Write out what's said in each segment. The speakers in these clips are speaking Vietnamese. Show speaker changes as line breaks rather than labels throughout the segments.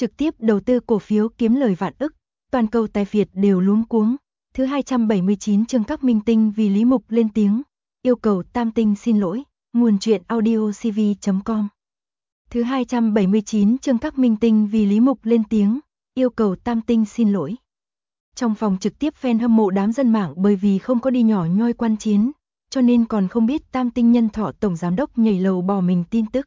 trực tiếp đầu tư cổ phiếu kiếm lời vạn ức, toàn cầu tài phiệt đều luống cuống. Thứ 279 chương các minh tinh vì Lý Mục lên tiếng, yêu cầu Tam Tinh xin lỗi, nguồn truyện audio cv.com. Thứ 279 chương các minh tinh vì Lý Mục lên tiếng, yêu cầu Tam Tinh xin lỗi. Trong phòng trực tiếp fan hâm mộ đám dân mạng bởi vì không có đi nhỏ nhoi quan chiến, cho nên còn không biết Tam Tinh Nhân Thọ tổng giám đốc nhảy lầu bỏ mình tin tức.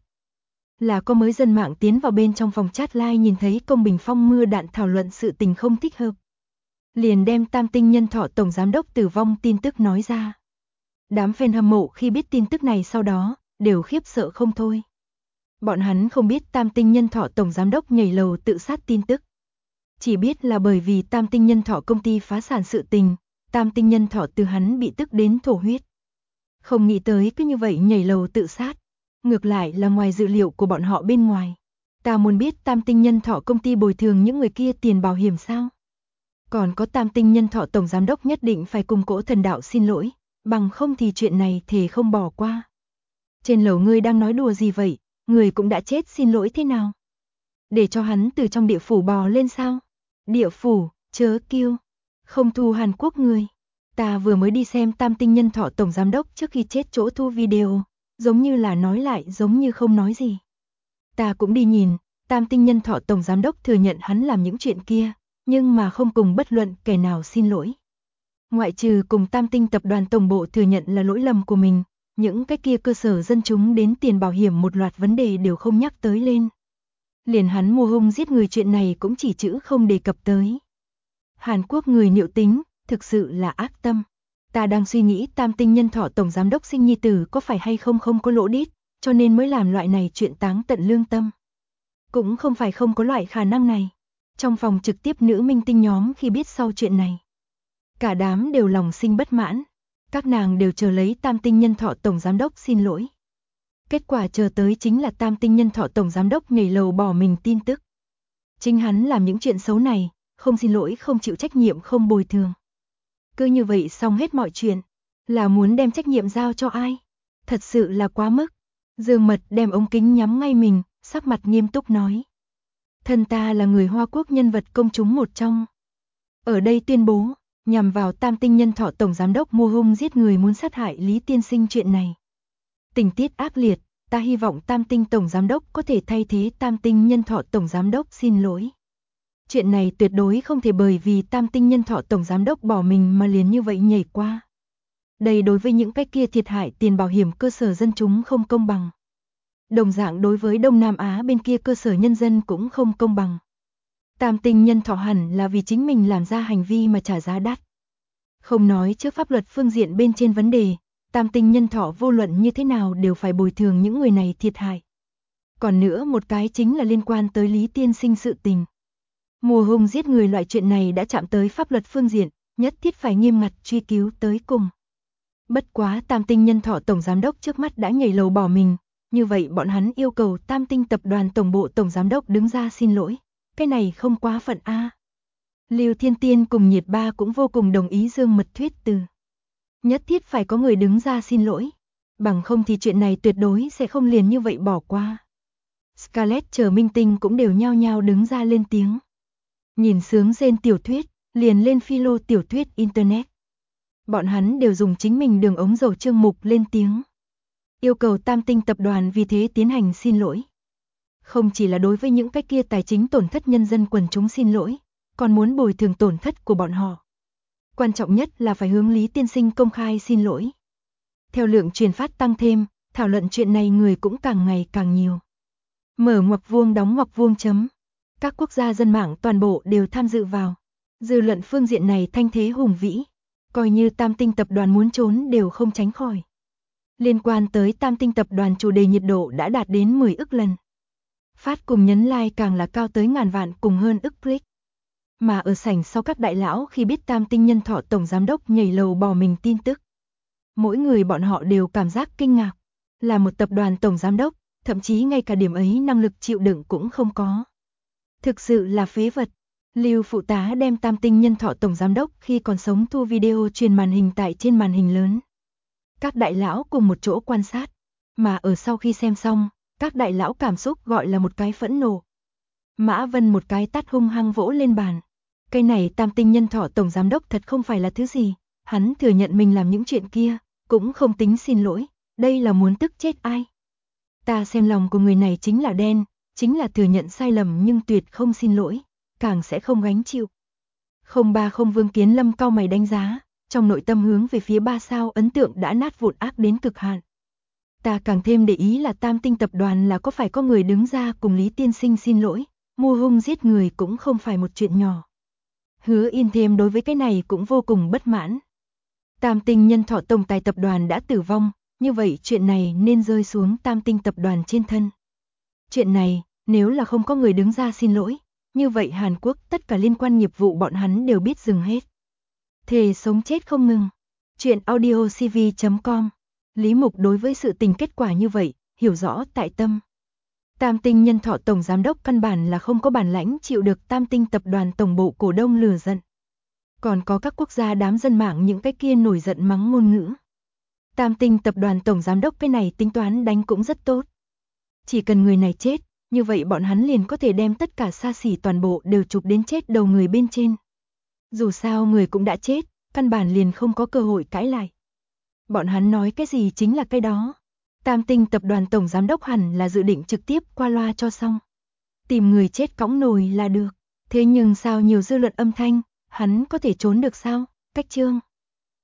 Là có mới dân mạng tiến vào bên trong phòng chat live nhìn thấy Công Bình Phong mưa đạn thảo luận sự tình không thích hợp. Liền đem Tam Tinh Nhân Thọ tổng giám đốc tử vong tin tức nói ra. Đám fan hâm mộ khi biết tin tức này sau đó, đều khiếp sợ không thôi. Bọn hắn không biết Tam Tinh Nhân Thọ tổng giám đốc nhảy lầu tự sát tin tức. Chỉ biết là bởi vì Tam Tinh Nhân Thọ công ty phá sản sự tình, Tam Tinh Nhân Thọ từ hắn bị tức đến thổ huyết. Không nghĩ tới cứ như vậy nhảy lầu tự sát, ngược lại là ngoài dự liệu của bọn họ bên ngoài. Ta muốn biết Tam Tinh Nhân Thọ công ty bồi thường những người kia tiền bảo hiểm sao? Còn có Tam Tinh Nhân Thọ tổng giám đốc nhất định phải cùng Cỗ Thần Đạo xin lỗi, bằng không thì chuyện này thề không bỏ qua. Trên lầu ngươi đang nói đùa gì vậy, người cũng đã chết xin lỗi thế nào? Để cho hắn từ trong địa phủ bò lên sao? Địa phủ, chớ kêu, không thu Hàn Quốc người. Ta vừa mới đi xem Tam Tinh Nhân Thọ tổng giám đốc trước khi chết chỗ thu video, giống như là nói lại giống như không nói gì. Ta cũng đi nhìn, Tam Tinh Nhân Thọ tổng giám đốc thừa nhận hắn làm những chuyện kia, nhưng mà không cùng bất luận kẻ nào xin lỗi. Ngoại trừ cùng Tam Tinh tập đoàn tổng bộ thừa nhận là lỗi lầm của mình, những cái kia cơ sở dân chúng đến tiền bảo hiểm một loạt vấn đề đều không nhắc tới lên. Liền hắn mua hung giết người chuyện này cũng chỉ chữ không đề cập tới. Hàn Quốc người Niệu tính, thực sự là ác tâm. Ta đang suy nghĩ Tam Tinh Nhân Thọ tổng giám đốc sinh nhi tử có phải hay không không có lỗ đít, cho nên mới làm loại này chuyện táng tận lương tâm. Cũng không phải không có loại khả năng này. Trong phòng trực tiếp nữ minh tinh nhóm khi biết sau chuyện này, cả đám đều lòng sinh bất mãn. Các nàng đều chờ lấy Tam Tinh Nhân Thọ tổng giám đốc xin lỗi. Kết quả chờ tới chính là Tam Tinh Nhân Thọ tổng giám đốc nhảy lầu bỏ mình tin tức. Chính hắn làm những chuyện xấu này, không xin lỗi, không chịu trách nhiệm, không bồi thường. Cứ như vậy xong hết mọi chuyện, là muốn đem trách nhiệm giao cho ai? Thật sự là quá mức. Dương Mật đem ống kính nhắm ngay mình, sắc mặt nghiêm túc nói. Thân ta là người Hoa Quốc nhân vật công chúng một trong. Ở đây tuyên bố, nhằm vào Tam Tinh Nhân Thọ tổng giám đốc mua hung giết người muốn sát hại Lý tiên sinh chuyện này. Tình tiết ác liệt, ta hy vọng Tam Tinh tổng giám đốc có thể thay thế Tam Tinh Nhân Thọ tổng giám đốc xin lỗi. Chuyện này tuyệt đối không thể bởi vì Tam Tinh Nhân Thọ tổng giám đốc bỏ mình mà liền như vậy nhảy qua. Đây đối với những cái kia thiệt hại tiền bảo hiểm cơ sở dân chúng không công bằng. Đồng dạng đối với Đông Nam Á bên kia cơ sở nhân dân cũng không công bằng. Tam Tinh Nhân Thọ hẳn là vì chính mình làm ra hành vi mà trả giá đắt. Không nói trước pháp luật phương diện bên trên vấn đề, Tam Tinh Nhân Thọ vô luận như thế nào đều phải bồi thường những người này thiệt hại. Còn nữa một cái chính là liên quan tới Lý tiên sinh sự tình. Mua hung giết người loại chuyện này đã chạm tới pháp luật phương diện, nhất thiết phải nghiêm ngặt truy cứu tới cùng. Bất quá Tam Tinh Nhân Thọ tổng giám đốc trước mắt đã nhảy lầu bỏ mình, như vậy bọn hắn yêu cầu Tam Tinh tập đoàn tổng bộ tổng giám đốc đứng ra xin lỗi. Cái này không quá phận a. Lưu Thiên Tiên cùng Nhiệt Ba cũng vô cùng đồng ý Dương Mật thuyết từ. Nhất thiết phải có người đứng ra xin lỗi, bằng không thì chuyện này tuyệt đối sẽ không liền như vậy bỏ qua. Scarlett chờ minh tinh cũng đều nhao nhao đứng ra lên tiếng. Nhìn sướng rên tiểu thuyết, liền lên philo tiểu thuyết internet. Bọn hắn đều dùng chính mình đường ống dầu chương mục lên tiếng. Yêu cầu Tam Tinh tập đoàn vì thế tiến hành xin lỗi. Không chỉ là đối với những cái kia tài chính tổn thất nhân dân quần chúng xin lỗi, còn muốn bồi thường tổn thất của bọn họ. Quan trọng nhất là phải hướng Lý tiên sinh công khai xin lỗi. Theo lượng truyền phát tăng thêm, thảo luận chuyện này người cũng càng ngày càng nhiều. Mở ngoặc vuông đóng ngoặc vuông chấm. Các quốc gia dân mạng toàn bộ đều tham dự vào. Dư luận phương diện này thanh thế hùng vĩ, coi như Tam Tinh tập đoàn muốn trốn đều không tránh khỏi. Liên quan tới Tam Tinh tập đoàn chủ đề nhiệt độ đã đạt đến 10 ức lần. Phát cùng nhấn like càng là cao tới ngàn vạn cùng hơn ức click. Mà ở sảnh sau các đại lão khi biết Tam Tinh Nhân Thọ tổng giám đốc nhảy lầu bỏ mình tin tức, mỗi người bọn họ đều cảm giác kinh ngạc. Là một tập đoàn tổng giám đốc, thậm chí ngay cả điểm ấy năng lực chịu đựng cũng không có. Thực sự là phế vật. Lưu phụ tá đem Tam Tinh Nhân Thọ tổng giám đốc khi còn sống thu video truyền màn hình tại trên màn hình lớn. Các đại lão cùng một chỗ quan sát, mà ở sau khi xem xong, các đại lão cảm xúc gọi là một cái phẫn nộ. Mã Vân một cái tát hung hăng vỗ lên bàn. Cái này Tam Tinh Nhân Thọ tổng giám đốc thật không phải là thứ gì, hắn thừa nhận mình làm những chuyện kia, cũng không tính xin lỗi, đây là muốn tức chết ai. Ta xem lòng của người này chính là đen, chính là thừa nhận sai lầm nhưng tuyệt không xin lỗi, càng sẽ không gánh chịu. 030 Vương Kiến Lâm cau mày đánh giá, trong nội tâm hướng về phía 3 sao ấn tượng đã nát vụn ác đến cực hạn. Ta càng thêm để ý là Tam Tinh tập đoàn là có phải có người đứng ra cùng Lý tiên sinh xin lỗi, mưu hung giết người cũng không phải một chuyện nhỏ. Hứa Yên thêm đối với cái này cũng vô cùng bất mãn. Tam Tinh Nhân Thọ tổng tài tập đoàn đã tử vong, như vậy chuyện này nên rơi xuống Tam Tinh tập đoàn trên thân. Chuyện này, nếu là không có người đứng ra xin lỗi, như vậy Hàn Quốc tất cả liên quan nghiệp vụ bọn hắn đều biết dừng hết. Thề sống chết không ngừng. Chuyện audiocv.com. Lý Mục đối với sự tình kết quả như vậy, hiểu rõ tại tâm. Tam Tinh Nhân Thọ tổng giám đốc căn bản là không có bản lãnh chịu được Tam Tinh tập đoàn tổng bộ cổ đông lừa giận. Còn có các quốc gia đám dân mạng những cái kia nổi giận mắng ngôn ngữ. Tam Tinh tập đoàn tổng giám đốc cái này tính toán đánh cũng rất tốt. Chỉ cần người này chết, như vậy bọn hắn liền có thể đem tất cả xa xỉ toàn bộ đều chụp đến chết đầu người bên trên. Dù sao người cũng đã chết, căn bản liền không có cơ hội cãi lại. Bọn hắn nói cái gì chính là cái đó. Tam Tinh tập đoàn tổng giám đốc hẳn là dự định trực tiếp qua loa cho xong. Tìm người chết cõng nồi là được. Thế nhưng sao nhiều dư luận âm thanh, hắn có thể trốn được sao? Cách chương